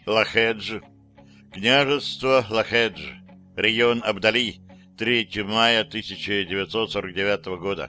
Лахедж. Княжество Лахедж. Район Абдали. 3 мая 1949 года.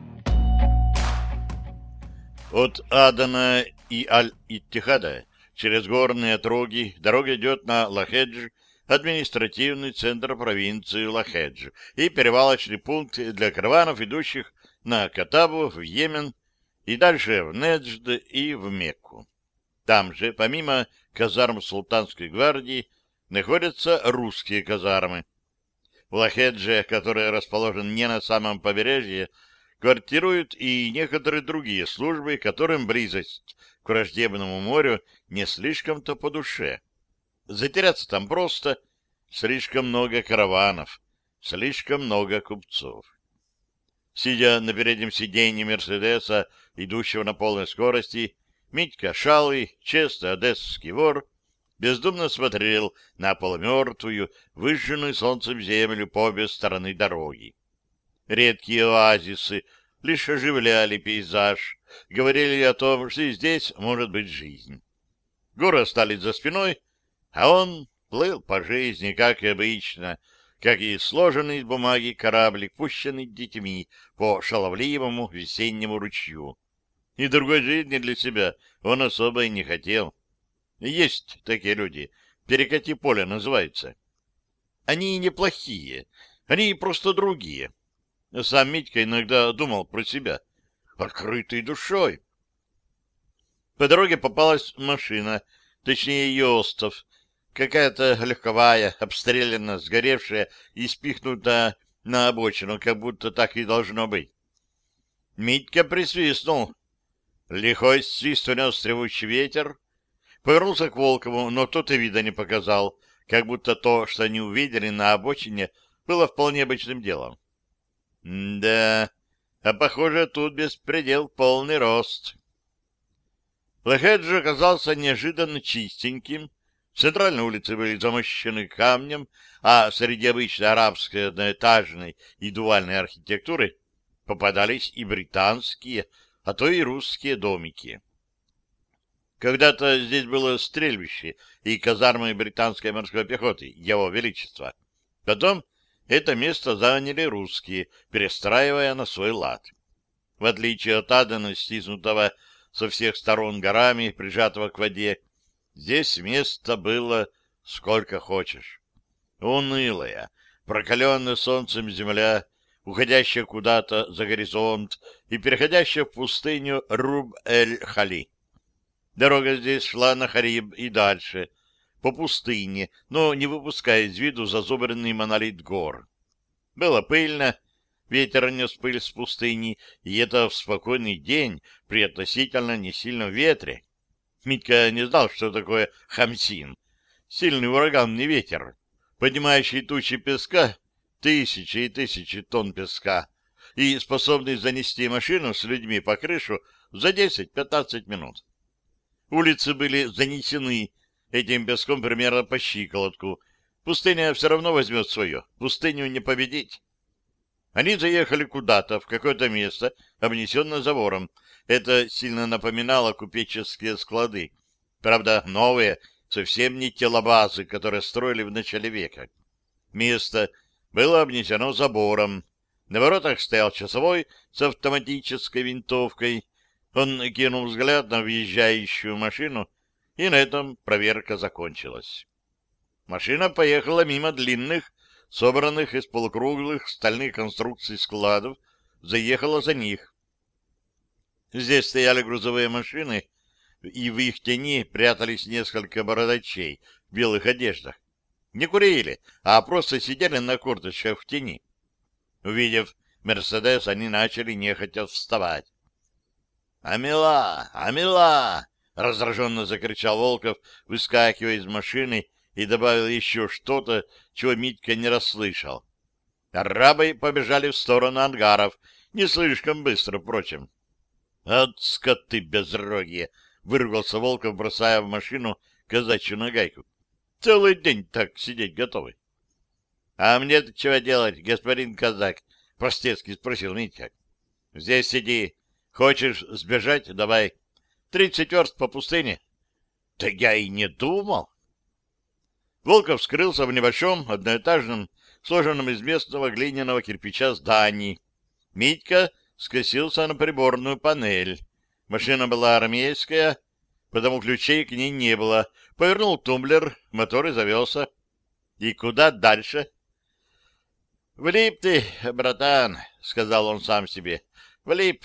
От Адана и Аль-Иттихада через горные отроги дорога идет на Лахедж, административный центр провинции Лахедж и перевалочный пункт для караванов, идущих на Катабу, в Йемен и дальше в Неджд и в Мекку. Там же, помимо казарм Султанской гвардии, находятся русские казармы. В Лахедже, который расположен не на самом побережье, квартируют и некоторые другие службы, которым близость к враждебному морю не слишком-то по душе. Затеряться там просто: слишком много караванов, слишком много купцов. Сидя на переднем сиденье Мерседеса, идущего на полной скорости, Митька Шалый, честный одесский вор, бездумно смотрел на полумертвую, выжженную солнцем землю по обе стороны дороги. Редкие оазисы лишь оживляли пейзаж, говорили о том, что и здесь может быть жизнь. Горы остались за спиной, а он плыл по жизни, как и обычно, как и сложенный из бумаги кораблик, пущенный детьми по шаловливому весеннему ручью. И другой жизни для себя он особо и не хотел. Есть такие люди, перекати поле называется. Они неплохие, они просто другие. Сам Митька иногда думал про себя. Открытой душой. По дороге попалась машина, точнее ее остов. Какая-то легковая, обстрелянная, сгоревшая и спихнута на обочину, как будто так и должно быть. Митька присвистнул. Лихой свист унес ревущий ветер. Повернулся к Волкову, но тот и вида не показал, как будто то, что они увидели на обочине, было вполне обычным делом. Да, а похоже, тут беспредел полный рост. Лахедж оказался неожиданно чистеньким. Центральные улицы были замощены камнем, а среди обычной арабской одноэтажной и дуальной архитектуры попадались и британские, а то и русские домики. Когда-то здесь было стрельбище и казармы британской морской пехоты, Его Величества. Потом это место заняли русские, перестраивая на свой лад. В отличие от Адана, стиснутого со всех сторон горами, прижатого к воде, здесь места было сколько хочешь. Унылая, прокаленная солнцем земля, уходящая куда-то за горизонт и переходящая в пустыню Руб-эль-Хали. Дорога здесь шла на Хариб и дальше, по пустыне, но не выпуская из виду зазубренный монолит гор. Было пыльно, ветер нес пыль с пустыни, и это в спокойный день при относительно несильном ветре. Митька не знал, что такое хамсин. Сильный ураганный ветер, поднимающий тучи песка, тысячи и тысячи тонн песка, и способный занести машину с людьми по крышу за 10-15 минут. Улицы были занесены этим песком примерно по щиколотку. Пустыня все равно возьмет свое. Пустыню не победить. Они заехали куда-то, в какое-то место, обнесенное забором. Это сильно напоминало купеческие склады. Правда, новые, совсем не те лабазы, которые строили в начале века. Место было обнесено забором. На воротах стоял часовой с автоматической винтовкой. Он кинул взгляд на въезжающую машину, и на этом проверка закончилась. Машина поехала мимо длинных, собранных из полукруглых стальных конструкций складов, заехала за них. Здесь стояли грузовые машины, и в их тени прятались несколько бородачей в белых одеждах. Не курили, а просто сидели на корточках в тени. Увидев «Мерседес», они начали нехотя вставать. «Амела! Амела!» — раздраженно закричал Волков, выскакивая из машины, и добавил еще что-то, чего Митька не расслышал. Арабы побежали в сторону ангаров, не слишком быстро, впрочем. «От скоты безрогие!» — выругался Волков, бросая в машину казачью нагайку. «Целый день так сидеть готовы». «А мне-то чего делать, господин казак?» — простецки спросил Митька. «Здесь сиди. Хочешь сбежать? Давай. 30 верст по пустыне». «Да я и не думал». Волков скрылся в небольшом одноэтажном, сложенном из местного глиняного кирпича здании. Митька скосился на приборную панель. Машина была армейская, потому ключей к ней не было. Повернул тумблер, мотор и завелся. И куда дальше? — Влип ты, братан, — сказал он сам себе. — Влип.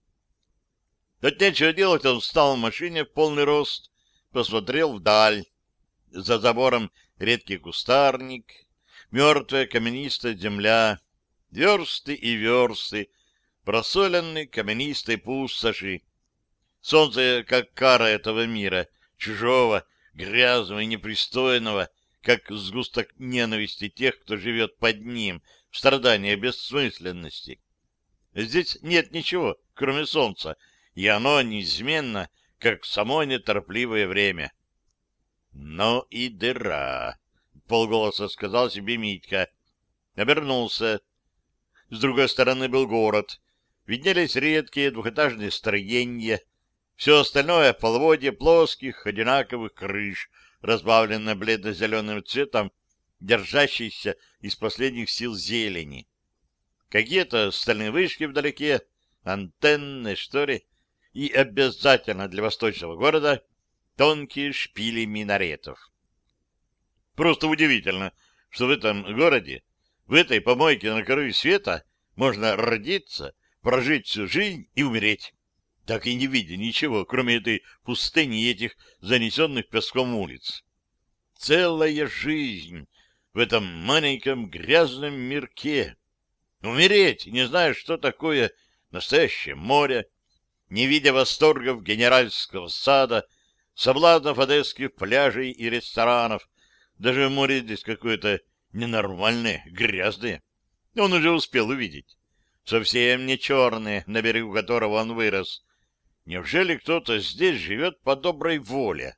От нечего делать он встал в машине в полный рост, посмотрел вдаль. За забором редкий кустарник, мертвая каменистая земля, версты и версты, просоленные каменистой пустоши. Солнце, как кара этого мира, чужого, грязного и непристойного, как сгусток ненависти тех, кто живет под ним, в страдании бессмысленности. Здесь нет ничего, кроме солнца, и оно неизменно, как само неторпливое время. «Ну и дыра!» — полголоса сказал себе Митька. Обернулся. С другой стороны был город. Виднелись редкие двухэтажные строения. Все остальное — половодье плоских, одинаковых крыш, разбавленное бледно-зеленым цветом, держащейся из последних сил зелени. Какие-то стальные вышки вдалеке, антенны, что ли, и обязательно для восточного города тонкие шпили минаретов. Просто удивительно, что в этом городе, в этой помойке на краю света, можно родиться, прожить всю жизнь и умереть, так и не видя ничего, кроме этой пустыни и этих занесенных песком улиц. Целая жизнь в этом маленьком грязном мирке. Умереть, не зная, что такое настоящее море, не видя восторгов генеральского сада, соблазнов одесских пляжей и ресторанов. Даже море здесь какое-то ненормальное, грязное. Он уже успел увидеть. Совсем не черное, на берегу которого он вырос. Неужели кто-то здесь живет по доброй воле?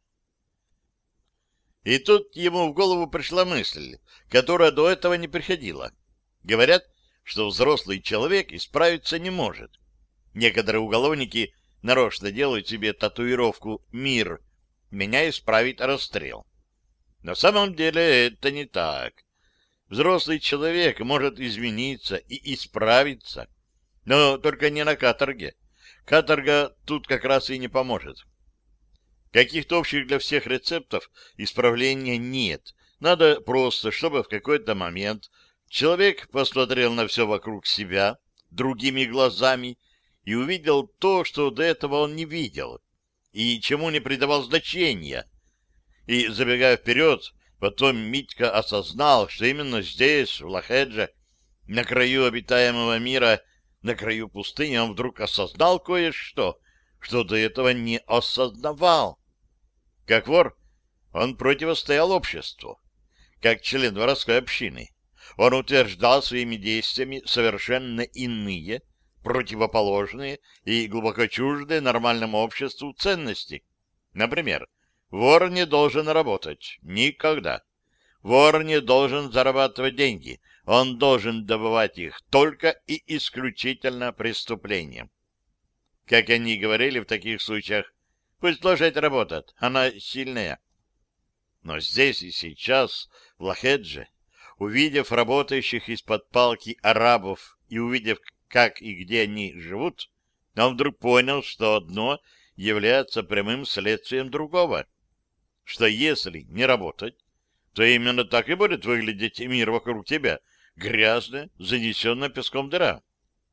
И тут ему в голову пришла мысль, которая до этого не приходила. Говорят, что взрослый человек исправиться не может. Некоторые уголовники нарочно делают себе татуировку «Мир», меня исправит расстрел. На самом деле это не так. Взрослый человек может измениться и исправиться, но только не на каторге. Каторга тут как раз и не поможет. Каких-то общих для всех рецептов исправления нет. Надо просто, чтобы в какой-то момент человек посмотрел на все вокруг себя другими глазами и увидел то, что до этого он не видел, и чему не придавал значения. И, забегая вперед, потом Митька осознал, что именно здесь, в Лохедже, на краю обитаемого мира, на краю пустыни, он вдруг осознал кое-что, что до этого не осознавал. Как вор он противостоял обществу. Как член воровской общины он утверждал своими действиями совершенно иные, противоположные и глубоко чуждые нормальному обществу ценности. Например, вор не должен работать. Никогда. Вор не должен зарабатывать деньги. Он должен добывать их только и исключительно преступлением. Как они говорили в таких случаях, пусть лошадь работает, она сильная. Но здесь и сейчас, в Лохедже, увидев работающих из-под палки арабов и увидев, как и где они живут, он вдруг понял, что одно является прямым следствием другого. Что если не работать, то именно так и будет выглядеть мир вокруг тебя, грязная, занесенная песком дыра.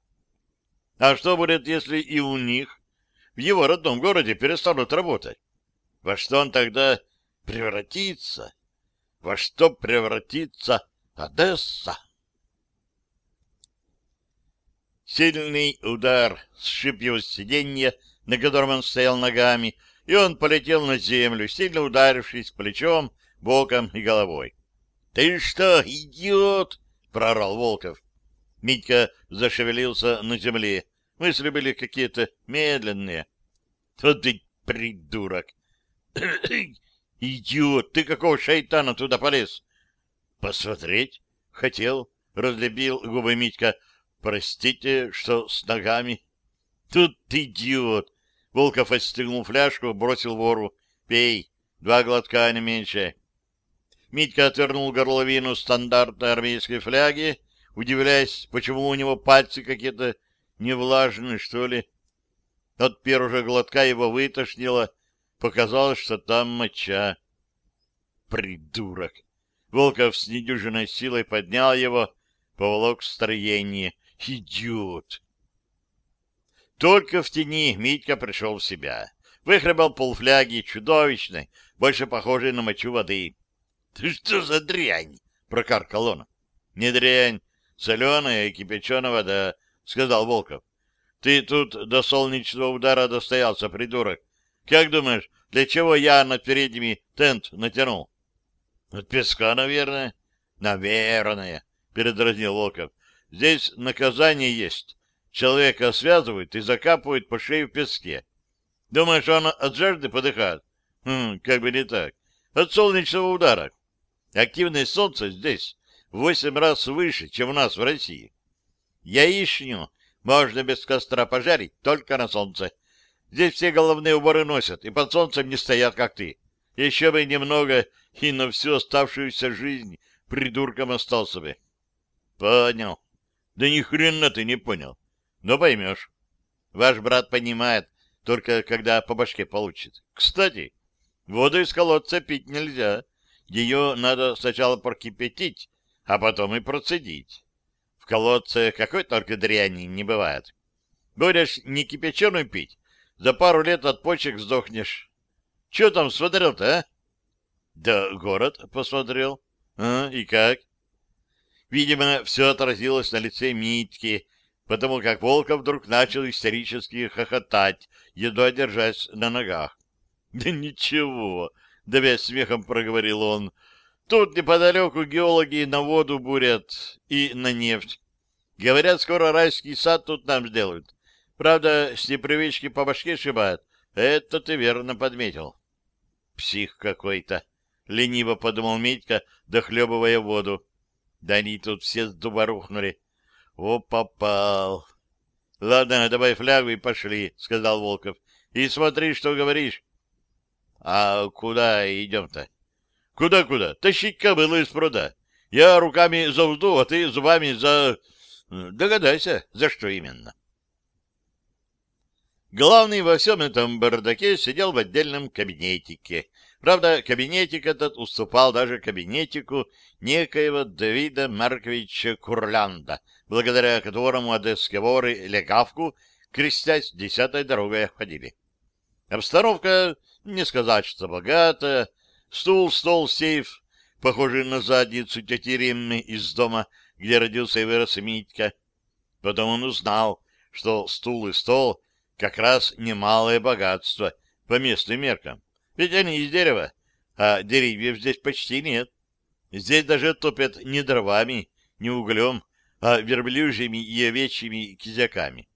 А что будет, если и у них, в его родном городе, перестанут работать? Во что он тогда превратится? Во что превратится Одесса? Сильный удар сшиб его с сиденья, на котором он стоял ногами, и он полетел на землю, сильно ударившись плечом, боком и головой. — Ты что, идиот? — проорал Волков. Митька зашевелился на земле. Мысли были какие-то медленные. — Вот ты придурок! — Идиот! Ты какого шайтана туда полез? — Посмотреть хотел, — разлепил губы Митька. — Простите, что с ногами. — Тут идиот! Волков отстегнул фляжку, бросил вору. — Пей, 2 глотка, а не меньше. Митька отвернул горловину стандартной армейской фляги, удивляясь, почему у него пальцы какие-то невлажные, что ли. От первого глотка его вытошнило, показалось, что там моча. Придурок! Волков с недюжиной силой поднял его, поволок в строение. Идиот! Только в тени Митька пришел в себя. Выхлебал полфляги чудовищной, больше похожей на мочу воды. — Ты что за дрянь? — прокаркал он. — Не дрянь, соленая и кипяченая вода, — сказал Волков. — Ты тут до солнечного удара достоялся, придурок. Как думаешь, для чего я над передними тент натянул? — От песка, наверное. — Наверное, — передразнил Волков. — Здесь наказание есть. Человека связывают и закапывают по шее в песке. Думаешь, он от жажды подыхает? Как бы не так. От солнечного удара. Активное солнце здесь в 8 раз выше, чем у нас в России. Яичню можно без костра пожарить только на солнце. Здесь все головные уборы носят и под солнцем не стоят, как ты. Еще бы немного, и на всю оставшуюся жизнь придурком остался бы. Понял. Да ни хрена ты не понял. Но поймешь. Ваш брат понимает, только когда по башке получит. Кстати, воду из колодца пить нельзя. Ее надо сначала прокипятить, а потом и процедить. В колодце какой только дряни не бывает. Будешь не кипяченую пить, за пару лет от почек сдохнешь. Че там смотрел-то, а? Да город посмотрел. И как? Видимо, все отразилось на лице Митьки, потому как Волков вдруг начал истерически хохотать, едва держась на ногах. — Да ничего, — давясь смехом проговорил он, — тут неподалеку геологи на воду бурят и на нефть. Говорят, скоро райский сад тут нам сделают. Правда, с непривычки по башке шибают. Это ты верно подметил. — Псих какой-то, — лениво подумал Митька, дохлебывая воду. Да они тут все с дуба рухнули. О, попал. — Ладно, давай флягу и пошли, — сказал Волков. — И смотри, что говоришь. — А куда идем-то? — Куда-куда? Тащить кобылу из пруда. Я руками за узду, а ты зубами за... Догадайся, за что именно. Главный во всем этом бардаке сидел в отдельном кабинетике. Правда, кабинетик этот уступал даже кабинетику некоего Давида Марковича Курлянда, благодаря которому одесские воры легавку, крестясь, 10-й дорогой обходили. Обстановка, не сказать, что богатая. Стул, стол, сейф, похожий на задницу тети Риммы из дома, где родился и вырос Митька. Потом он узнал, что стул и стол — как раз немалое богатство по местным меркам. Ведь они из дерева, а деревьев здесь почти нет. Здесь даже топят не дровами, не углем, а верблюжьими и овечьими кизяками.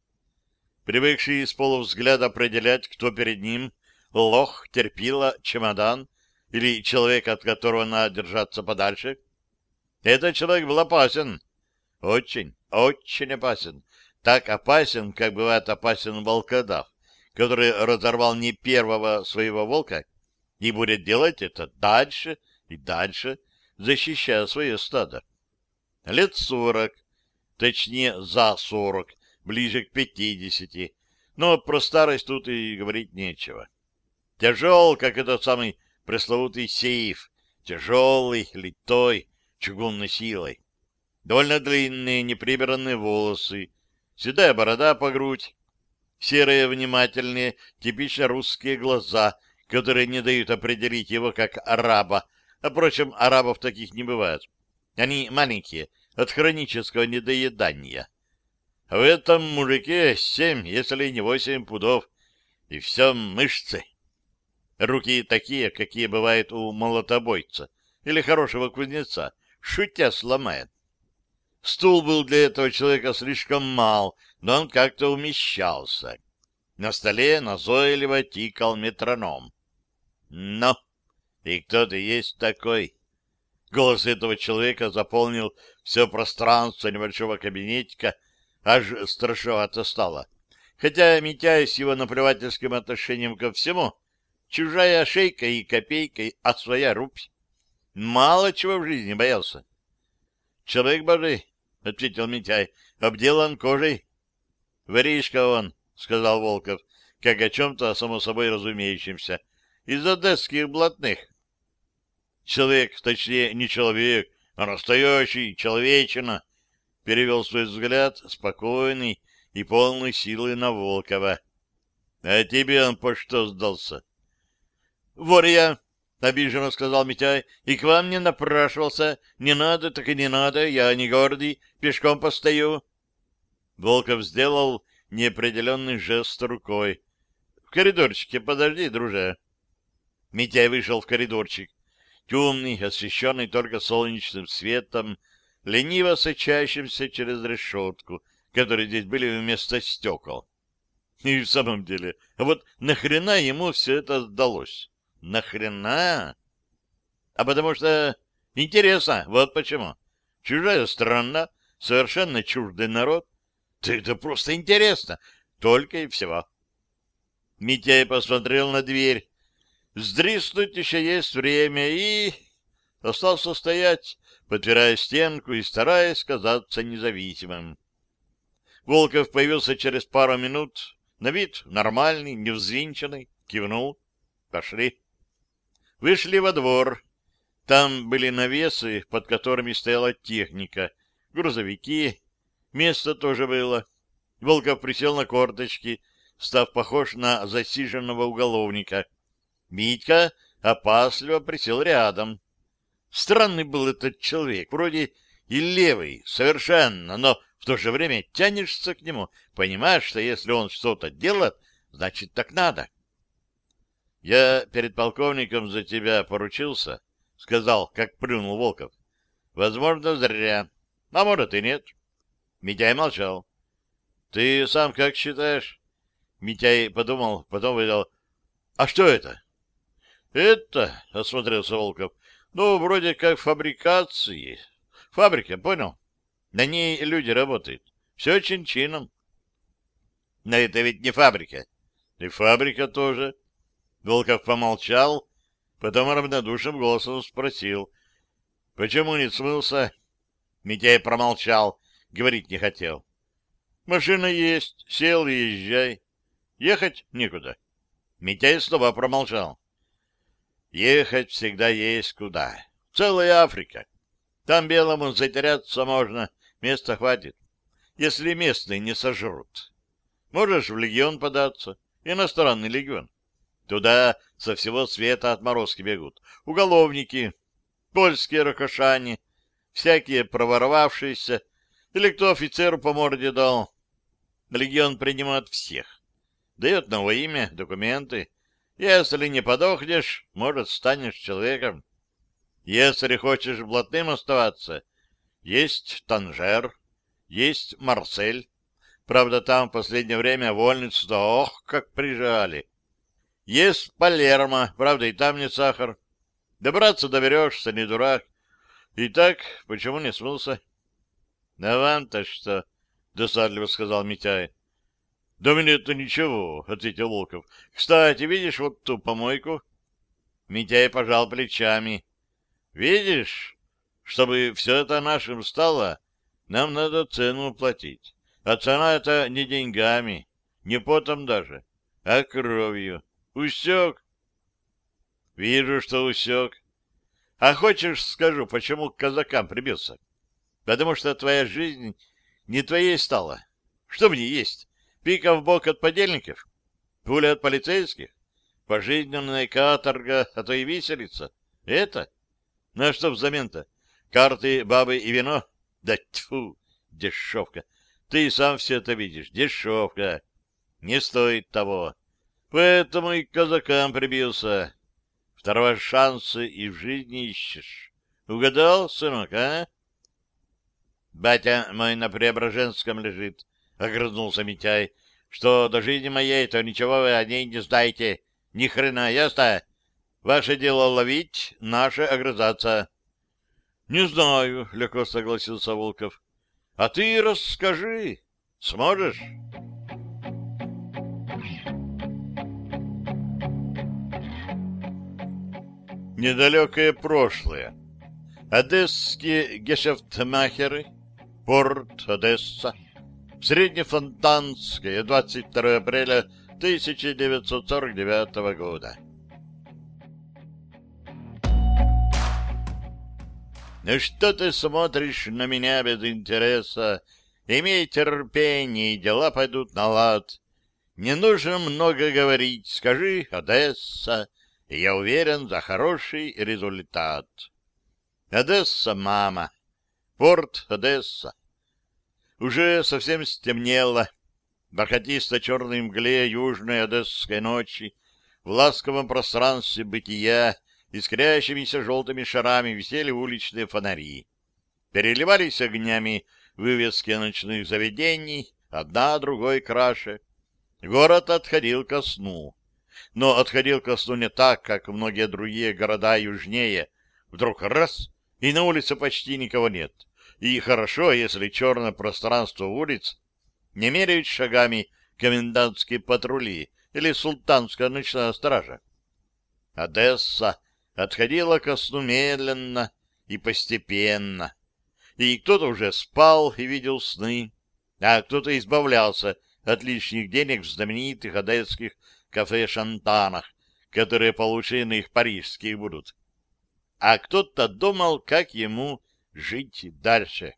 Привыкший с полувзгляда определять, кто перед ним, лох, терпила, чемодан или человек, от которого надо держаться подальше, этот человек был опасен. Очень, очень опасен. Так опасен, как бывает опасен волкодав, который разорвал не первого своего волка и будет делать это дальше и дальше, защищая свое стадо. Лет 40, точнее за 40, ближе к 50, но про старость тут и говорить нечего. Тяжел, как этот самый пресловутый сейф, тяжелый, литой, чугунной силой. Довольно длинные, неприбранные волосы, седая борода по грудь, серые, внимательные, типично русские глаза, которые не дают определить его как араба, а, впрочем, арабов таких не бывает. Они маленькие, от хронического недоедания. А в этом мужике 7, если не 8 пудов, и все мышцы. Руки такие, какие бывают у молотобойца или хорошего кузнеца, шутя сломает. Стул был для этого человека слишком мал, но он как-то умещался. На столе назойливо тикал метроном. «Ну, и кто ты есть такой?» Голос этого человека заполнил все пространство небольшого кабинетика, аж страшновато стало. Хотя, Митяй с его наплевательским отношением ко всему, чужая шейка и копейка, а своя рубь. Мало чего в жизни боялся. — Человек божий, — ответил Митяй, — обделан кожей. — Воришка он, — сказал Волков, как о чем-то само собой разумеющемся, — из одесских блатных. — Человек, точнее, не человек, а настоящий, человечина, — перевел свой взгляд, спокойный и полный силы, на Волкова. — А тебе он по что сдался? — Вор я, — обиженно сказал Митяй, — и к вам не напрашивался. Не надо, так и не надо, я не гордый, пешком постою. Волков сделал неопределенный жест рукой. — В коридорчике подожди, друже. Митяй вышел в коридорчик, темный, освещенный только солнечным светом, лениво сочащимся через решетку, которые здесь были вместо стекол. И в самом деле, а вот нахрена ему все это сдалось? Нахрена? А потому что интересно, вот почему. Чужая страна, совершенно чуждый народ. Да это просто интересно, только и всего. Митяй посмотрел на дверь. Сдриснуть еще есть время, и остался стоять, подпирая стенку и стараясь казаться независимым. Волков появился через пару минут, на вид нормальный, невзвинченный, кивнул. Пошли. Вышли во двор. Там были навесы, под которыми стояла техника, грузовики. Место тоже было. Волков присел на корточки, став похож на засиженного уголовника. Митька опасливо присел рядом. Странный был этот человек, вроде и левый, совершенно, но в то же время тянешься к нему, понимаешь, что если он что-то делает, значит, так надо. — Я перед полковником за тебя поручился, — сказал, как плюнул Волков. — Возможно, зря, а может и нет. Митяй молчал. — Ты сам как считаешь? Митяй подумал, потом выдал. — А что это? — Это, — осмотрелся Волков, — ну, вроде как фабрикации. Фабрика, понял? На ней люди работают. Все чин-чином. — Но это ведь не фабрика. — И фабрика тоже. Волков помолчал, потом равнодушным голосом спросил. — Почему не смылся? Митяй промолчал, говорить не хотел. — Машина есть, сел и езжай. Ехать некуда. Митяй снова промолчал. — Ехать всегда есть куда. Целая Африка. Там белому затеряться можно, места хватит, если местные не сожрут. Можешь в легион податься, иностранный легион. Туда со всего света отморозки бегут. Уголовники, польские ракошане, всякие проворовавшиеся, или кто офицеру по морде дал. Легион принимает всех. Дает новое имя, документы. Если не подохнешь, может, станешь человеком. Если хочешь блатным оставаться, есть Танжер, есть Марсель. Правда, там в последнее время вольницу-то ох, как прижали. Есть Палермо, правда, и там не сахар. Добраться доберешься, не дурак. И так, почему не смылся? — А вам-то что? — досадливо сказал Митяй. — Да мне-то ничего, — ответил Волков. — Кстати, видишь вот ту помойку? Митяй пожал плечами. — Видишь, чтобы все это нашим стало, нам надо цену платить. А цена — это не деньгами, не потом даже, а кровью. Усек? Вижу, что усек. А хочешь, скажу, почему к казакам прибился? Потому что твоя жизнь не твоей стала. Что в ней есть? Пика в бок от подельников? Пуля от полицейских? Пожизненная каторга, а то и виселица? Это? Ну а что взамен-то? Карты, бабы и вино? Да тьфу, дешевка. Ты и сам все это видишь. Дешевка. Не стоит того. Поэтому и к казакам прибился. Второго шанса и в жизни ищешь. Угадал, сынок, а? Батя мой на Преображенском лежит, — огрызнулся Митяй. Что до жизни моей, то ничего вы о ней не знаете. Ни хрена, ясно? Ваше дело ловить, наше огрызаться. — Не знаю, — легко согласился Волков. — А ты расскажи. Сможешь? Недалекое прошлое. Одесские гешефтмахеры, порт Одесса, Среднефонтанское, 22 апреля 1949 года. «Ну что ты смотришь на меня без интереса? Имей терпение, и дела пойдут на лад. Не нужно много говорить, скажи «Одесса», и я уверен за хороший результат». Одесса, мама. Порт Одесса. Уже совсем стемнело. В бархатисто-черной мгле южной одесской ночи в ласковом пространстве бытия искрящимися желтыми шарами висели уличные фонари. Переливались огнями вывески ночных заведений, одна другой краше. Город отходил ко сну. Но отходил ко сну не так, как многие другие города южнее. Вдруг раз — и на улице почти никого нет. И хорошо, если черное пространство улиц не меряют шагами комендантские патрули или султанская ночная стража. Одесса отходила ко сну медленно и постепенно. И кто-то уже спал и видел сны, а кто-то избавлялся от лишних денег в знаменитых одесских кафе-шантанах, которые получше иных парижских будут. А кто-то думал, как ему жить дальше.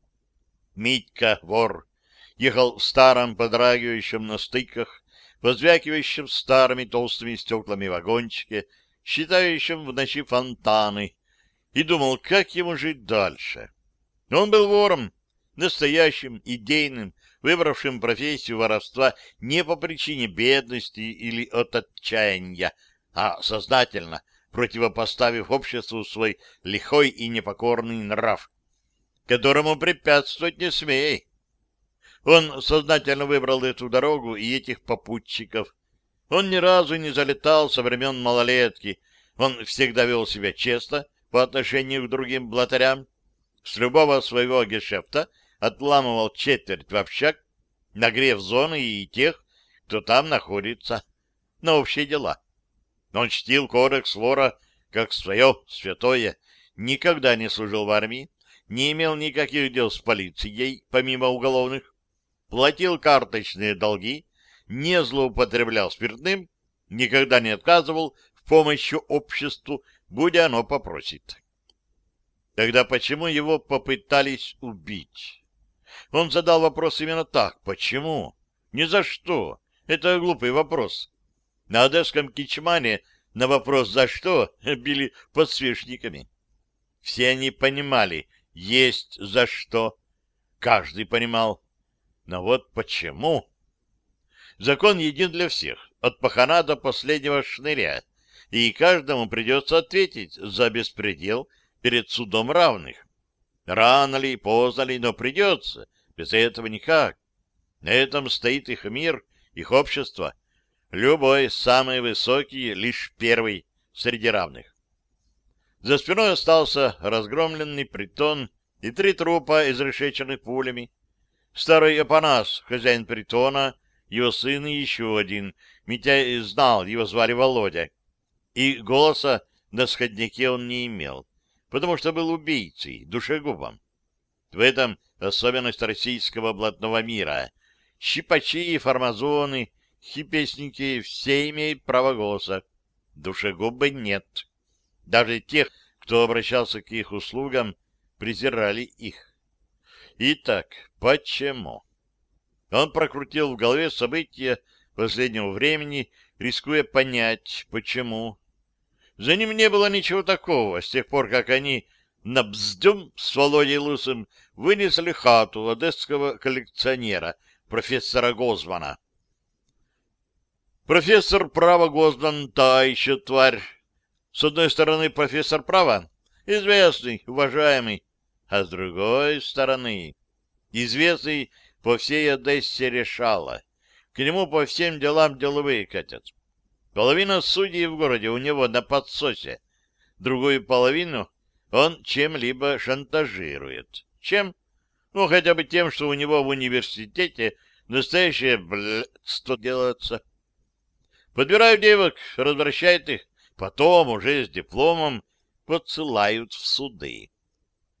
Митька, вор, ехал в старом подрагивающем на стыках, позвякивающем старыми толстыми стеклами вагончике, считающем в ночи фонтаны, и думал, как ему жить дальше. Он был вором, настоящим, идейным, выбравшим профессию воровства не по причине бедности или от отчаяния, а сознательно, противопоставив обществу свой лихой и непокорный нрав, которому препятствовать не смей. Он сознательно выбрал эту дорогу и этих попутчиков. Он ни разу не залетал со времен малолетки. Он всегда вел себя честно по отношению к другим блатарям. С любого своего гешефта отламывал четверть в общак, нагрев зоны и тех, кто там находится, на общие дела. Он чтил кодекс вора как свое святое, никогда не служил в армии, не имел никаких дел с полицией, помимо уголовных, платил карточные долги, не злоупотреблял спиртным, никогда не отказывал в помощи обществу, будь оно попросит. Тогда почему его попытались убить? Он задал вопрос именно так. Почему? Ни за что. Это глупый вопрос. На одесском кичмане на вопрос «за что?» били подсвечниками. Все они понимали, есть за что. Каждый понимал. Но вот почему? Закон един для всех, от пахана до последнего шныря, и каждому придется ответить за беспредел перед судом равных. Рано ли, поздно ли, но придется. Без этого никак. На этом стоит их мир, их общество. Любой, самый высокий, лишь первый среди равных. За спиной остался разгромленный притон и 3 трупа, изрешеченных пулями. Старый Апанас, хозяин притона, его сын и еще один. Митяй знал, его звали Володя. И голоса на сходняке он не имел, потому что был убийцей, душегубом. В этом особенность российского блатного мира. Щипачи, фармазоны, хипесники — все имеют право голоса. Душегубы нет. Даже тех, кто обращался к их услугам, презирали их. Итак, почему? Он прокрутил в голове события последнего времени, рискуя понять, почему. За ним не было ничего такого с тех пор, как они на бздюм с Володей Лысым вынесли хату одесского коллекционера, профессора Гозмана. Профессор права Гозман — та еще тварь. С одной стороны, профессор права, известный, уважаемый, а с другой стороны, известный по всей Одессе решала. К нему по всем делам деловые катят. Половина судей в городе у него на подсосе, другую половину он чем-либо шантажирует. Чем? Ну, хотя бы тем, что у него в университете настоящее блядство делается. Подбирают девок, развращают их, потом уже с дипломом подсылают в суды.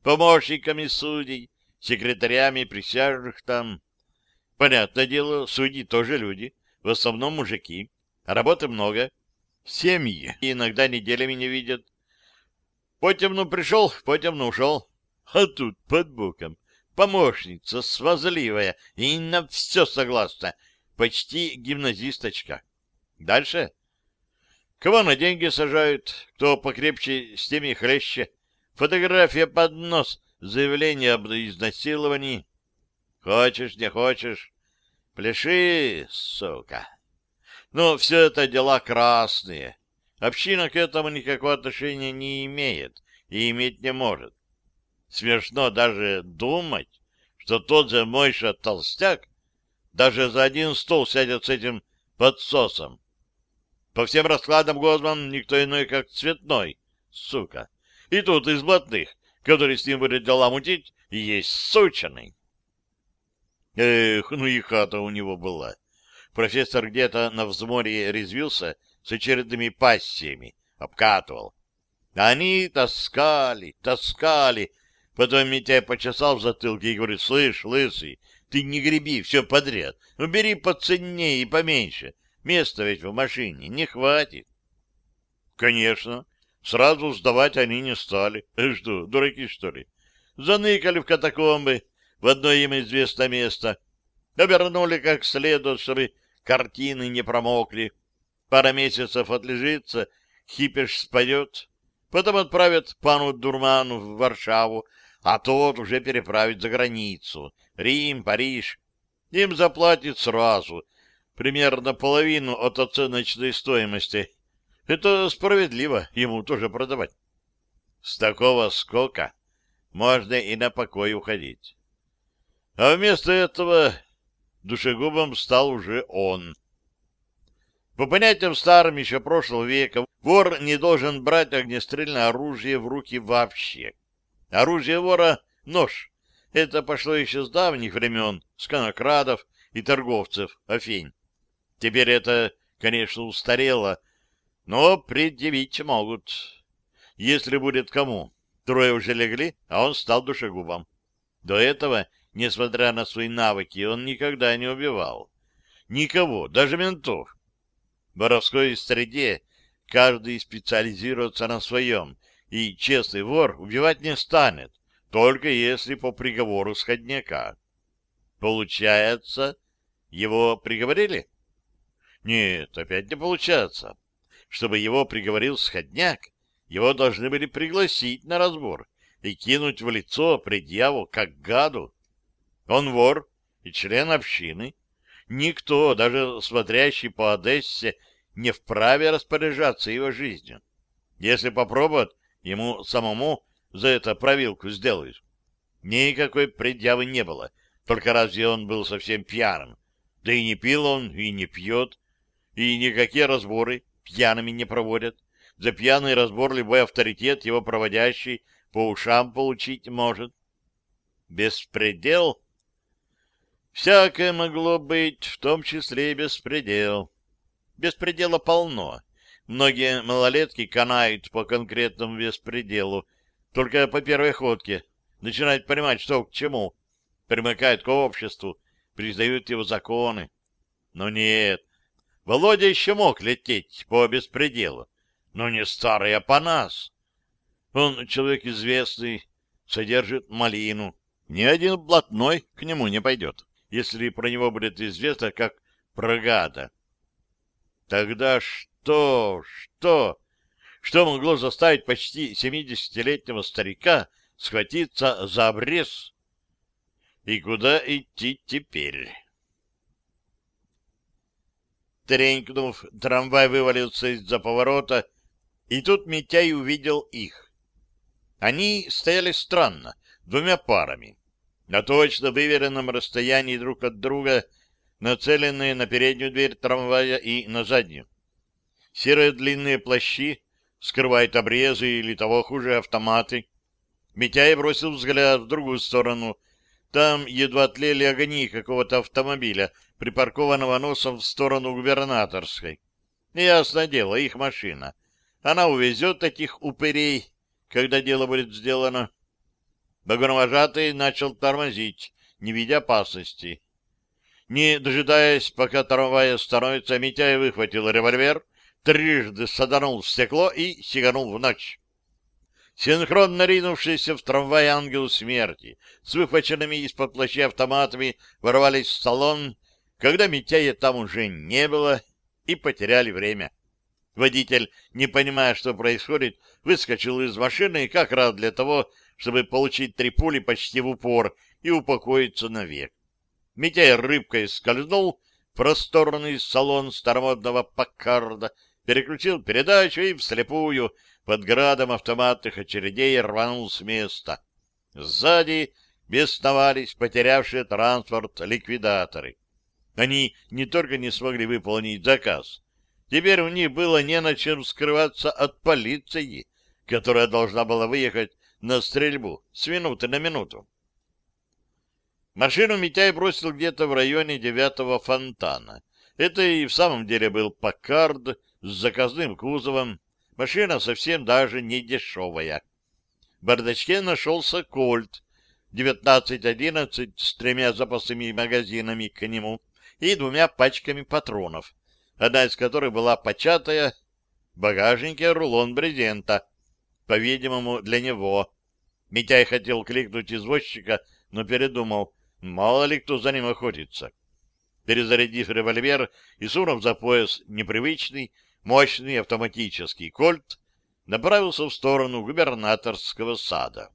помощниками судей, секретарями присяжных там. Понятное дело, судьи тоже люди, в основном мужики, работы много, семьи иногда неделями не видят. По темну пришел, по темну ушел, а тут под боком помощница свазливая и на все согласна, почти гимназисточка. Дальше? Кого на деньги сажают, кто покрепче, с теми хлеще. Фотография под нос, заявление об изнасиловании. Хочешь, не хочешь, пляши, сука. Но все это дела красные. Община к этому никакого отношения не имеет и иметь не может. Смешно даже думать, что тот же Мойша толстяк даже за один стол сядет с этим подсосом. По всем раскладам Гозман никто иной, как Цветной, сука. И тут из блатных, который с ним будет дела мутить, и есть сученый. Эх, ну и хата у него была. Профессор где-то на взморье резвился с очередными пассиями, обкатывал. Они таскали. Потом Митяй почесал в затылке и говорит: слышь, лысый, ты не греби все подряд. Ну, бери поценнее и поменьше. Места ведь в машине не хватит. Конечно, сразу сдавать они не стали. Что, дураки, что ли? Заныкали в катакомбы в одно им известное место. Обернули как следует, чтобы картины не промокли. Пара месяцев отлежится, хипиш споет. Потом отправят пану Дурману в Варшаву, а тот уже переправит за границу. Рим, Париж. Им заплатят сразу, примерно половину от оценочной стоимости. Это справедливо, ему тоже продавать. С такого скока можно и на покой уходить. А вместо этого душегубом стал уже он. По понятиям старым еще прошлого века, вор не должен брать огнестрельное оружие в руки вообще. Оружие вора — нож. Это пошло еще с давних времен, с конокрадов и торговцев Афень. Теперь это, конечно, устарело, но предъявить могут. Если будет кому. Трое уже легли, а он стал душегубом. До этого, несмотря на свои навыки, он никогда не убивал. Никого, даже ментов. В воровской среде каждый специализируется на своем, и честный вор убивать не станет, только если по приговору сходняка. Получается, его приговорили? Нет, опять не получается. Чтобы его приговорил сходняк, его должны были пригласить на разбор и кинуть в лицо предъяву как гаду. Он вор и член общины. Никто, даже смотрящий по Одессе, не вправе распоряжаться его жизнью. Если попробуют, ему самому за это провилку сделают. Никакой предъявы не было, только разве он был совсем пьяным? Да и не пил он, и не пьет, и никакие разборы пьяными не проводят. За пьяный разбор любой авторитет, его проводящий, по ушам получить может. Беспредел? Всякое могло быть, в том числе и беспредел. Беспредела полно. Многие малолетки канают по конкретному беспределу, только по первой ходке. Начинают понимать, что к чему. Примыкают к обществу, признают его законы. Но нет, Володя еще мог лететь по беспределу, но не старый Апанас. Он человек известный, содержит малину. Ни один блатной к нему не пойдет, если про него будет известно как про гада. Тогда что могло заставить почти 70-летнего старика схватиться за обрез? И куда идти теперь? Тренькнув, трамвай вывалился из-за поворота, и тут Митяй увидел их. Они стояли странно, двумя парами, на точно выверенном расстоянии друг от друга, нацеленные на переднюю дверь трамвая и на заднюю. Серые длинные плащи скрывают обрезы или, того хуже, автоматы. Митяй бросил взгляд в другую сторону. Там едва тлели огни какого-то автомобиля, припаркованного носом в сторону Губернаторской. Ясное дело, их машина. Она увезет этих упырей, когда дело будет сделано. Вагоновожатый начал тормозить, не видя опасности. Не дожидаясь, пока трамвай остановится, Митяй выхватил револьвер, трижды саданул в стекло и сиганул в ночь. Синхронно ринувшиеся в трамвай ангел смерти с выхваченными из-под плащей автоматами ворвались в салон, когда Митяя там уже не было, и потеряли время. Водитель, не понимая, что происходит, выскочил из машины как раз для того, чтобы получить 3 пули почти в упор и упокоиться навек. Митяй рыбкой скользнул в просторный салон старомодного Паккарда, переключил передачу и вслепую под градом автоматных очередей рванул с места. Сзади бесновались потерявшие транспорт ликвидаторы. Они не только не смогли выполнить заказ, теперь у них было не на чем скрываться от полиции, которая должна была выехать на стрельбу с минуты на минуту. Машину Митяй бросил где-то в районе 9-го фонтана. Это и в самом деле был Паккард с заказным кузовом. Машина совсем даже не дешевая. В бардачке нашелся Кольт 1911 с 3 запасными магазинами к нему и 2 пачками патронов, одна из которых была початая, в багажнике рулон брезента, по-видимому, для него. Митяй хотел кликнуть извозчика, но передумал, мало ли кто за ним охотится. Перезарядив револьвер и сунув за пояс непривычный, мощный автоматический кольт, направился в сторону губернаторского сада.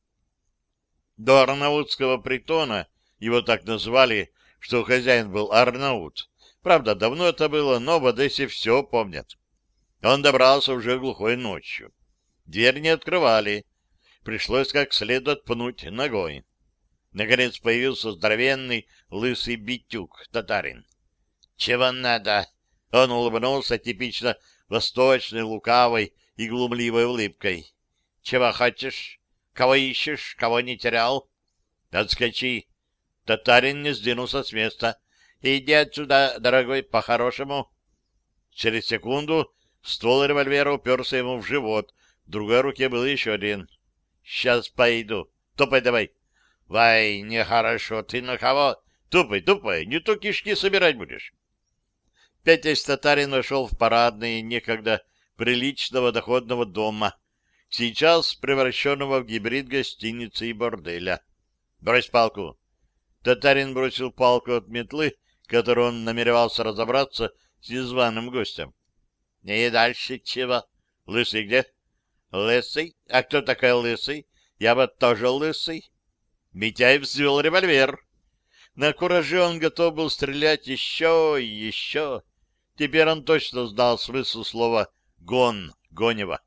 До Арнаутского притона, его так назвали, что хозяин был Арнаут. Правда, давно это было, но в Одессе все помнят. Он добрался уже глухой ночью. Дверь не открывали. Пришлось как следует пнуть ногой. Наконец появился здоровенный лысый битюк, татарин. — Чего надо? Он улыбнулся типично восточной, лукавой и глумливой улыбкой. — Чего хочешь? Кого ищешь? Кого не терял? — Отскочи. Татарин не сдвинулся с места. — Иди отсюда, дорогой, по-хорошему. Через секунду ствол револьвера уперся ему в живот. В другой руке был еще один. — Сейчас пойду. Топай давай. — Вай, нехорошо. Ты на кого? Тупай, тупай. Не то кишки собирать будешь. Пятясь, татарин вошел в парадный некогда приличного доходного дома, сейчас превращенного в гибрид гостиницы и борделя. — Брось палку. Татарин бросил палку от метлы, которой он намеревался разобраться с незваным гостем. — И дальше чего? Лысый где? — Лысый? А кто такой лысый? Я вот тоже лысый. Митяй взвел револьвер. На кураже он готов был стрелять еще и еще. Теперь он точно знал смысл слова «гон», «гонева».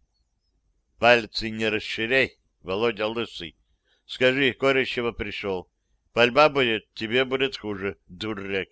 Пальцы не расширяй, Володя лысый. Скажи, Корещева пришел. Пальба будет, тебе будет хуже, дурак.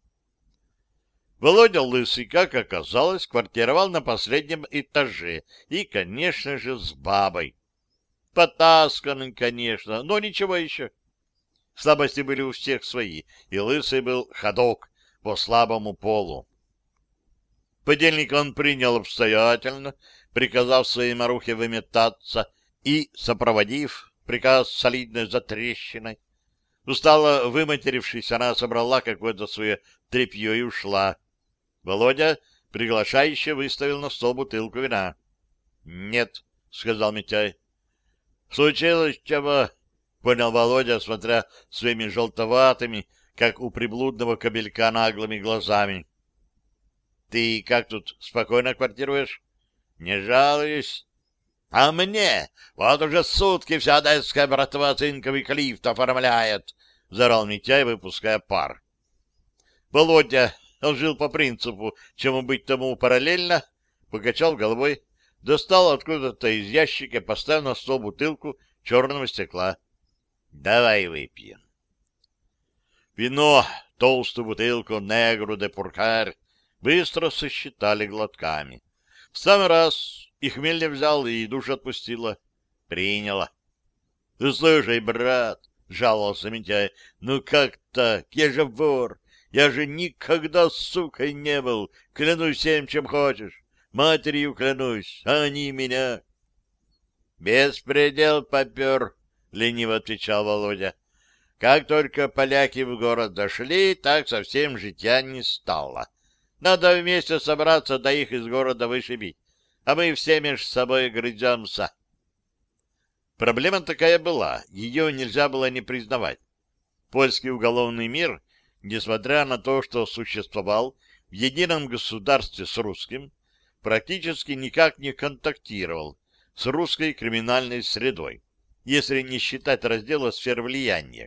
Володя лысый, как оказалось, квартировал на последнем этаже и, конечно же, с бабой. Потасканным, конечно, но ничего еще. Слабости были у всех свои, и лысый был ходок по слабому полу. Подельника он принял обстоятельно, приказав своей Марухе выметаться и, сопроводив приказ солидной затрещиной. Устало выматерившись, она собрала какое-то свое тряпье и ушла. Володя приглашающе выставил на стол бутылку вина. — Нет, — сказал Митяй. — Случилось чего? — понял Володя, смотря своими желтоватыми, как у приблудного кобелька, наглыми глазами. — Ты как тут, спокойно квартируешь? — Не жалуюсь. — А мне вот уже сутки вся одесская братва цинковый лифт оформляет, — заорал Митяй, выпуская пар. Володя, он жил по принципу, чему быть тому параллельно, покачал головой, достал откуда-то из ящика, поставил на стол бутылку черного стекла. — Давай выпьем. Вино, толстую бутылку «Негру де Пуркарь» быстро сосчитали глотками. В самый раз и хмель не взял, и душу отпустила. Приняла. — Слушай, брат, — жаловался Митяй, — ну как так? Я же вор. Я же никогда сукой не был. Клянусь всем, чем хочешь. Матерью клянусь, а они меня. — Беспредел попер, — лениво отвечал Володя. Как только поляки в город дошли, так совсем житья не стало. Надо вместе собраться, да их из города вышибить, а мы все между собой грыземся. Проблема такая была, ее нельзя было не признавать. Польский уголовный мир, несмотря на то, что существовал в едином государстве с русским, практически никак не контактировал с русской криминальной средой, если не считать раздела сфер влияния.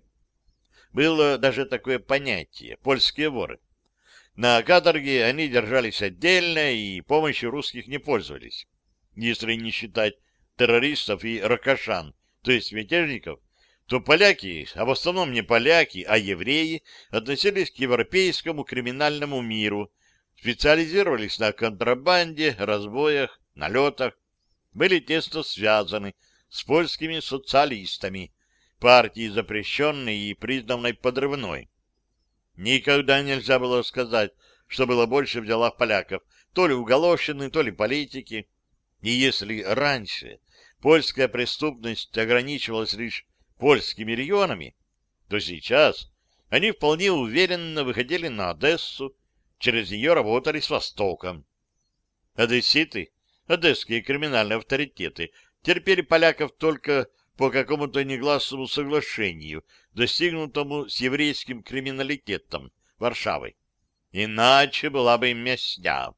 Было даже такое понятие — польские воры. На каторге они держались отдельно и помощью русских не пользовались. Если не считать террористов и ракошан, то есть мятежников, то поляки, а в основном не поляки, а евреи, относились к европейскому криминальному миру, специализировались на контрабанде, разбоях, налетах, были тесно связаны с польскими социалистами, партией запрещенной и признанной подрывной. Никогда нельзя было сказать, что было больше в делах поляков, то ли уголовщины, то ли политики. И если раньше польская преступность ограничивалась лишь польскими регионами, то сейчас они вполне уверенно выходили на Одессу, через нее работали с Востоком. Одесситы, одесские криминальные авторитеты, терпели поляков только по какому-то негласному соглашению, достигнутому с еврейским криминалитетом Варшавой. Иначе была бы местня.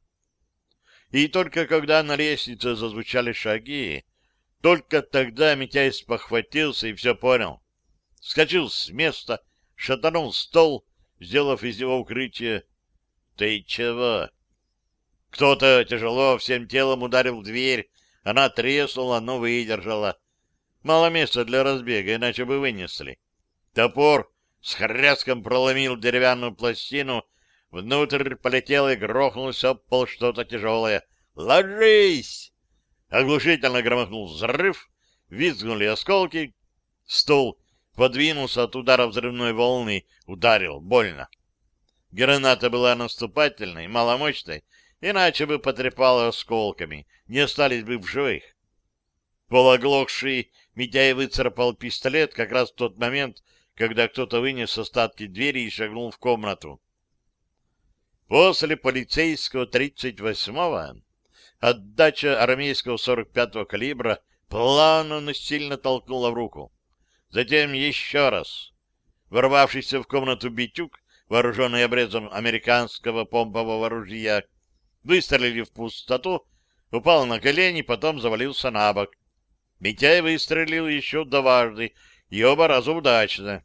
И только когда на лестнице зазвучали шаги, только тогда Митяй спохватился и все понял. Вскочил с места, шатанул стол, сделав из него укрытие. — Ты чего? Кто-то тяжело всем телом ударил в дверь. Она треснула, но выдержала. Мало места для разбега, иначе бы вынесли. Топор с хряском проломил деревянную пластину, внутрь полетел и грохнулся об пол что-то тяжелое. «Ложись!» Оглушительно громыхнул взрыв, визгнули осколки. Стол подвинулся от удара взрывной волны, ударил больно. Граната была наступательной, маломощной, иначе бы потрепала осколками, не остались бы в живых. Полуоглохший Митяй выцарапал пистолет как раз в тот момент, когда кто-то вынес остатки двери и шагнул в комнату. После полицейского 38-го отдача армейского 45-го калибра плавно, но сильно толкнула в руку. Затем еще раз. Ворвавшийся в комнату Битюк, вооруженный обрезом американского помпового ружья, выстрелив в пустоту, упал на колени, потом завалился на бок. Митяй выстрелил еще дважды, и оба раза удачно.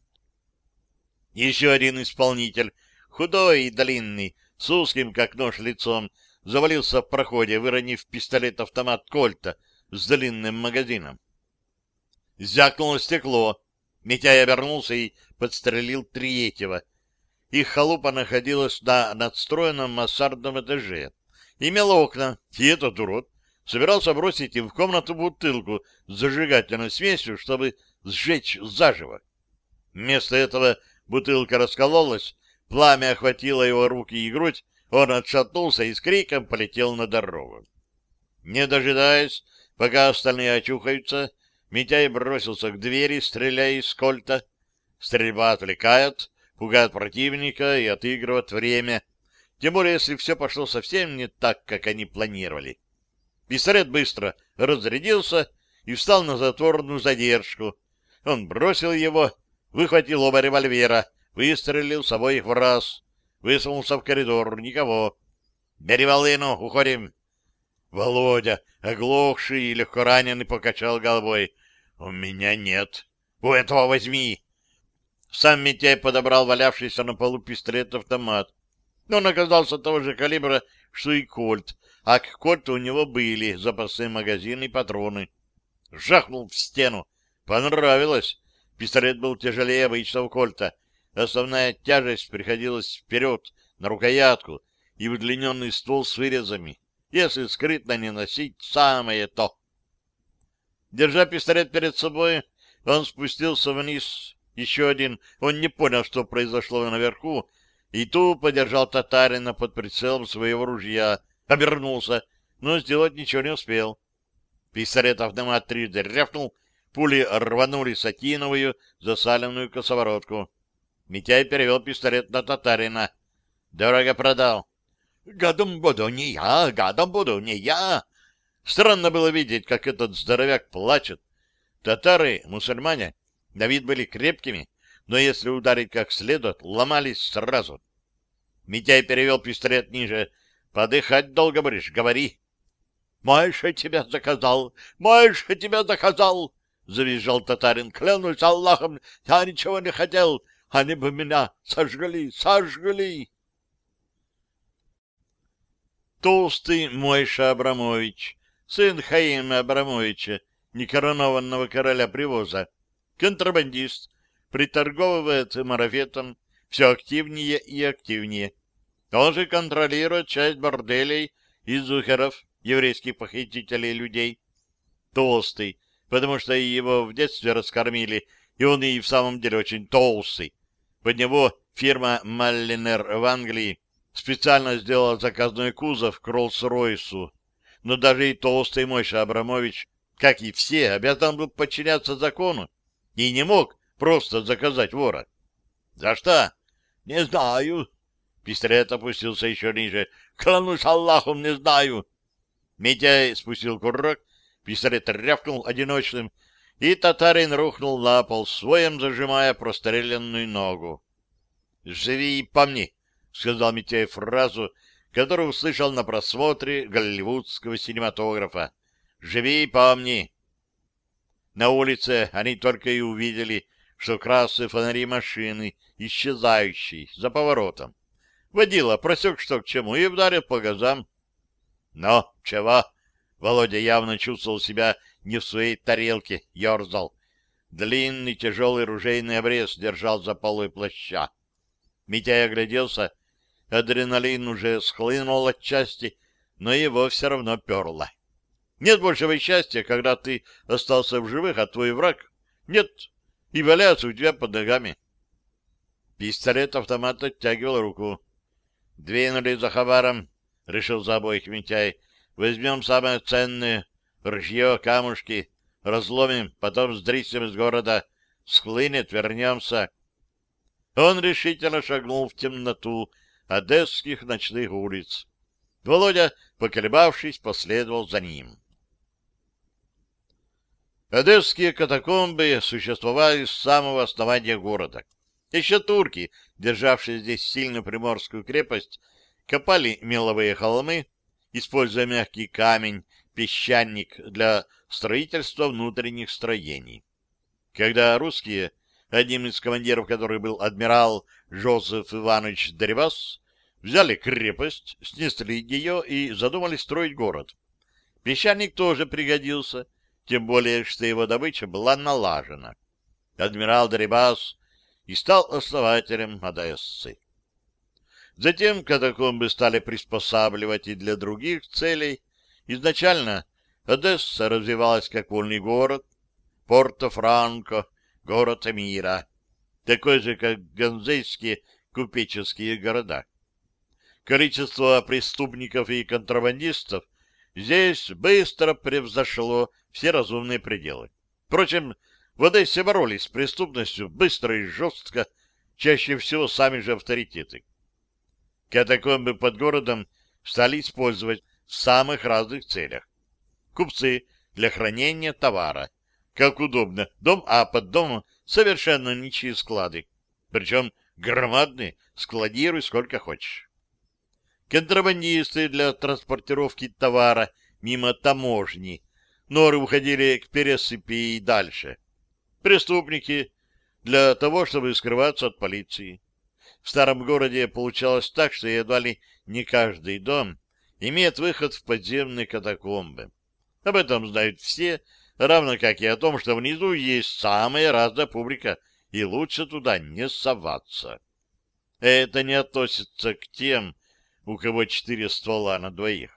Еще один исполнитель, худой и длинный, с узким, как нож, лицом, завалился в проходе, выронив пистолет-автомат Кольта с длинным магазином. Звякнуло стекло. Митяй обернулся и подстрелил третьего. Их халупа находилась на надстроенном мансардном этаже. Имела окна, и этот урод собирался бросить им в комнату бутылку с зажигательной смесью, чтобы сжечь заживо. Вместо этого бутылка раскололась, пламя охватило его руки и грудь, он отшатнулся и с криком полетел на дорогу. Не дожидаясь, пока остальные очухаются, Митяй бросился к двери, стреляя из кольта. Стрельба отвлекает, пугает противника и отыгрывает время, тем более если все пошло совсем не так, как они планировали. Пистолет быстро разрядился и встал на затворную задержку. Он бросил его, выхватил оба револьвера, выстрелил с обоих в раз, высунулся в коридор, никого. «Бери волыну, уходим!» Володя, оглохший и легко раненый, покачал головой. «У меня нет. У этого возьми!» Сам Митяй подобрал валявшийся на полу пистолет-автомат. Он оказался того же калибра, что и кольт, а к кольту у него были запасные магазины и патроны. Жахнул в стену. Понравилось. Пистолет был тяжелее обычного кольта. Основная тяжесть приходилась вперед, на рукоятку, и в удлиненный ствол с вырезами. Если скрытно не носить, самое то. Держа пистолет перед собой, он спустился вниз. Еще один. Он не понял, что произошло наверху, и тупо держал татарина под прицелом своего ружья. Обернулся, но сделать ничего не успел. Пистолет-автомат трижды рявкнул, Пули рванули сатиновую засаленную косоворотку. Митяй перевел пистолет на татарина. Дорого продал. Гадом буду не я, гадом буду не я. Странно было видеть, как этот здоровяк плачет. Татары, мусульмане, на вид были крепкими, но если ударить как следует, ломались сразу. Митяй перевел пистолет ниже. Подыхать долго будешь, говори. Майша тебя заказал, Майша тебя заказал, завизжал татарин. Клянусь Аллахом, я ничего не хотел, они бы меня сожгли, сожгли. Толстый Мойша Абрамович, сын Хаима Абрамовича, некоронованного короля привоза, контрабандист, приторговывает марафетом все активнее и активнее. Он же контролирует часть борделей и зухеров, еврейских похитителей людей. Толстый, потому что его в детстве раскормили, и он и в самом деле очень толстый. Под него фирма Маллинер в Англии специально сделала заказной кузов к Роллс-Ройсу. Но даже и толстый Мойша Абрамович, как и все, обязан был подчиняться закону и не мог просто заказать вора. За что? Не знаю. Пистолет опустился еще ниже. Клянусь Аллахом, не знаю. Митяй спустил курок, пистолет рявкнул одиночным, и татарин рухнул на пол, своем зажимая простреленную ногу. «Живи и помни», — сказал Митяй фразу, которую услышал на просмотре голливудского синематографа. «Живи и помни». На улице они только и увидели, что красные фонари машины, исчезающей за поворотом. Водила просек что к чему и ударил по газам. Но чего? Володя явно чувствовал себя не в своей тарелке, ерзал. Длинный тяжелый ружейный обрез держал за полой плаща. Митяй огляделся. Адреналин уже схлынул отчасти, но его все равно перло. Нет большего счастья, когда ты остался в живых, а твой враг нет, и валяется у тебя под ногами. Пистолет-автомат оттягивал руку. «Двинули за хабаром», — решил за обоих Митяй. «Возьмем самое ценное — ружье, камушки, разломим, потом сдриснем из города. Схлынет, вернемся». Он решительно шагнул в темноту одесских ночных улиц. Володя, поколебавшись, последовал за ним. Одесские катакомбы существовали с самого основания города. Еще турки, державшие здесь сильную приморскую крепость, копали меловые холмы, используя мягкий камень, песчаник для строительства внутренних строений. Когда русские, одним из командиров которых был адмирал Жозеф Иванович Дерибас, взяли крепость, снесли ее и задумали строить город. Песчаник тоже пригодился, тем более, что его добыча была налажена. Адмирал Дерибас и стал основателем Одессы. Затем катакомбы стали приспосабливать и для других целей. Изначально Одесса развивалась как вольный город, Порто-Франко, город мира, такой же, как ганзейские купеческие города. Количество преступников и контрабандистов здесь быстро превзошло все разумные пределы. Впрочем, в Одессе боролись с преступностью быстро и жестко, чаще всего сами же авторитеты. Катакомбы под городом стали использовать в самых разных целях. Купцы для хранения товара. Как удобно. Дом, а под домом совершенно ничьи склады. Причем громадные, складируй сколько хочешь. Контрабандисты для транспортировки товара мимо таможни. Норы уходили к пересыпи и дальше. Преступники для того, чтобы скрываться от полиции. В старом городе получалось так, что едва ли не каждый дом имеет выход в подземные катакомбы. Об этом знают все, равно как и о том, что внизу есть самая разная публика, и лучше туда не соваться. Это не относится к тем, у кого 4 ствола на двоих.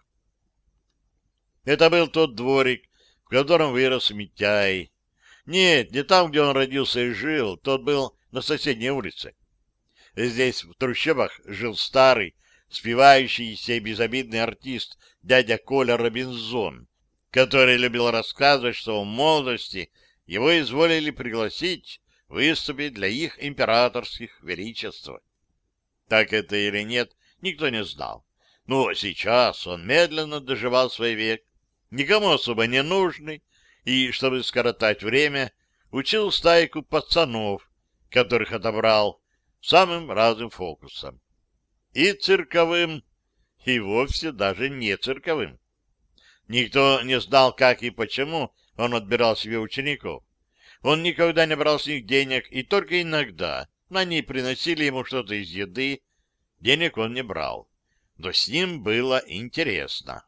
Это был тот дворик, в котором вырос Митяй. Нет, не там, где он родился и жил, тот был на соседней улице. Здесь, в трущобах, жил старый, спивающийся и безобидный артист дядя Коля Робинзон, который любил рассказывать, что в молодости его изволили пригласить выступить для их императорских величеств. Так это или нет, никто не знал. Но сейчас он медленно доживал свой век, никому особо не нужный, и, чтобы скоротать время, учил стайку пацанов, которых отобрал самым разным фокусом. И цирковым, и вовсе даже не цирковым. Никто не знал, как и почему он отбирал себе учеников. Он никогда не брал с них денег, и только иногда они приносили ему что-то из еды. Денег он не брал. Но с ним было интересно.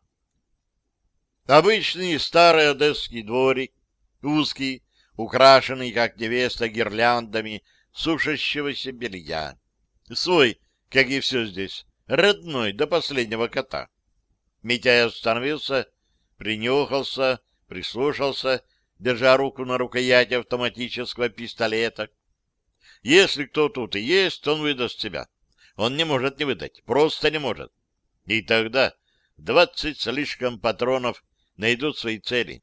Обычный старый одесский дворик, узкий, украшенный, как невеста, гирляндами сушащегося белья. Свой, как и все здесь, родной до последнего кота. Митяй остановился, принюхался, прислушался, держа руку на рукояти автоматического пистолета. Если кто тут и есть, он выдаст себя. Он не может не выдать, просто не может. И тогда 20 слишком патронов найдут свои цели.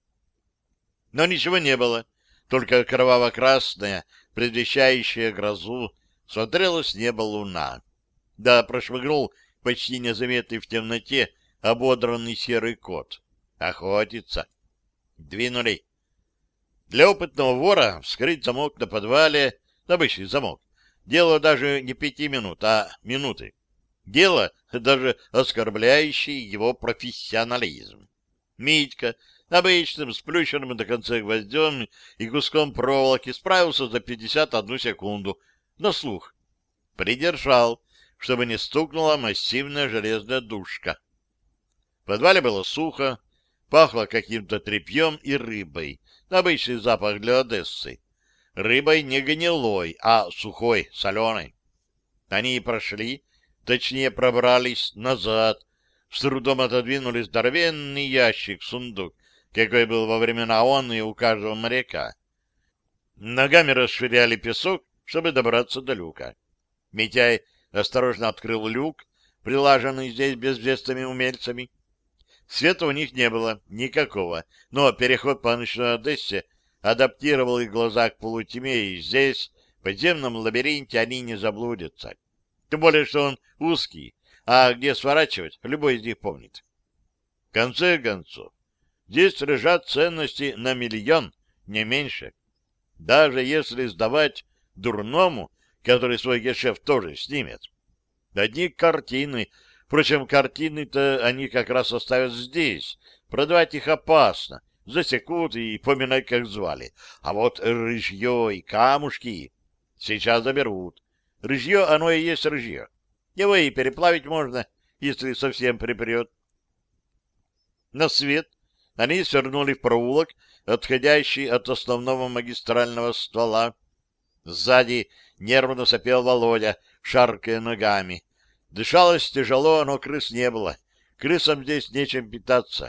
Но ничего не было, только кроваво-красная, предвещающая грозу, смотрела с неба луна. Да, прошмыгнул почти незаметный в темноте ободранный серый кот. Охотится. Двинули. Для опытного вора вскрыть замок на подвале, обычный замок, дело даже не 5 минут, а минуты. Дело, даже оскорбляющее его профессионализм. Митька, обычным сплющенным до конца гвоздем и куском проволоки, справился за 51 секунду на слух. Придержал, чтобы не стукнула массивная железная дужка. В подвале было сухо, пахло каким-то тряпьем и рыбой. Обычный запах для Одессы. Рыбой не гнилой, а сухой, соленой. Они прошли, точнее пробрались назад, с трудом отодвинули здоровенный ящик-сундук, какой был во времена он и у каждого моряка. Ногами расширяли песок, чтобы добраться до люка. Митяй осторожно открыл люк, прилаженный здесь безвестными умельцами. Света у них не было никакого, но переход по ночной Одессе адаптировал их глаза к полутьме, и здесь, в подземном лабиринте, они не заблудятся. Тем более, что он узкий, а где сворачивать, любой из них помнит. В конце концов, здесь лежат ценности на 1 миллион, не меньше. Даже если сдавать дурному, который свой гешефт тоже снимет. Одни картины. Впрочем, картины-то они как раз оставят здесь. Продавать их опасно. Засекут и поминай, как звали. А вот рыжье и камушки сейчас заберут. Рыжье, оно и есть рыжье. Его и переплавить можно, если совсем припрет. На свет они свернули в проулок, отходящий от основного магистрального ствола. Сзади нервно сопел Володя, шаркая ногами. Дышалось тяжело, но крыс не было. Крысам здесь нечем питаться.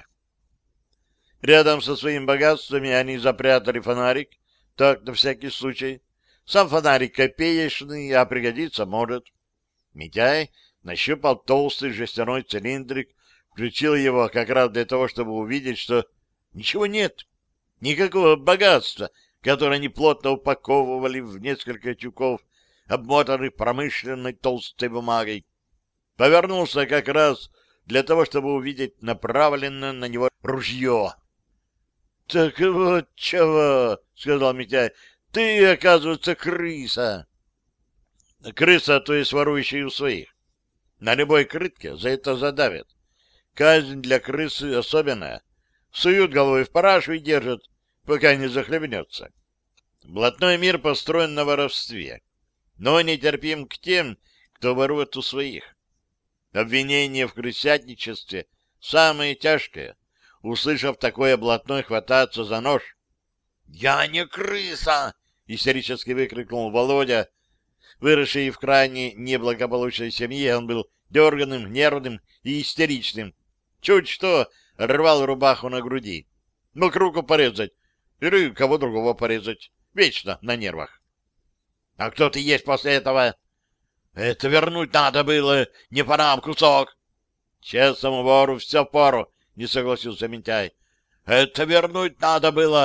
Рядом со своими богатствами они запрятали фонарик, так на всякий случай. Сам фонарик копеечный, а пригодится может. Митяй нащупал толстый жестяной цилиндрик, включил его как раз для того, чтобы увидеть, что ничего нет. Никакого богатства, которое они плотно упаковывали в несколько тюков, обмотанных промышленной толстой бумагой. Повернулся как раз для того, чтобы увидеть направленное на него ружье. — Так вот чего, — сказал Митяй, — ты, оказывается, крыса. Крыса, то есть ворующий у своих. На любой крытке за это задавят. Казнь для крысы особенная. Суют головой в парашу и держат, пока не захлебнется. Блатной мир построен на воровстве, но нетерпим к тем, кто ворует у своих. Обвинение в крысятничестве самое тяжкое. Услышав такое, блатной хватается за нож. — Я не крыса! — истерически выкрикнул Володя. Выросший в крайне неблагополучной семье, он был дерганым, нервным и истеричным. Чуть что рвал рубаху на груди. Мог руку порезать или кого другого порезать. Вечно на нервах. — А кто ты есть после этого? — Это вернуть надо было, не по нам кусок. — Честному вору все пору, — не согласился Митяй. — Это вернуть надо было.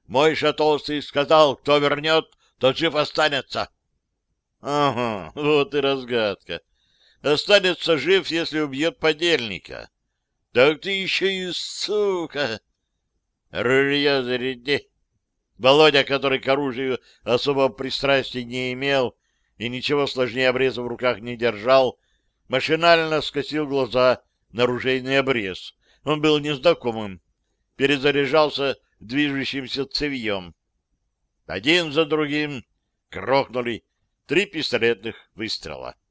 Мой Толстый сказал, кто вернет, тот жив останется. Ага, вот и разгадка. Останется жив, если убьет подельника. Так ты еще и сука. Ружье заряди. Володя, который к оружию особого пристрастия не имел и ничего сложнее обреза в руках не держал, машинально скосил глаза на ружейный обрез. Он был незнакомым. Перезаряжался движущимся цевьем. Один за другим грохнули 3 пистолетных выстрела.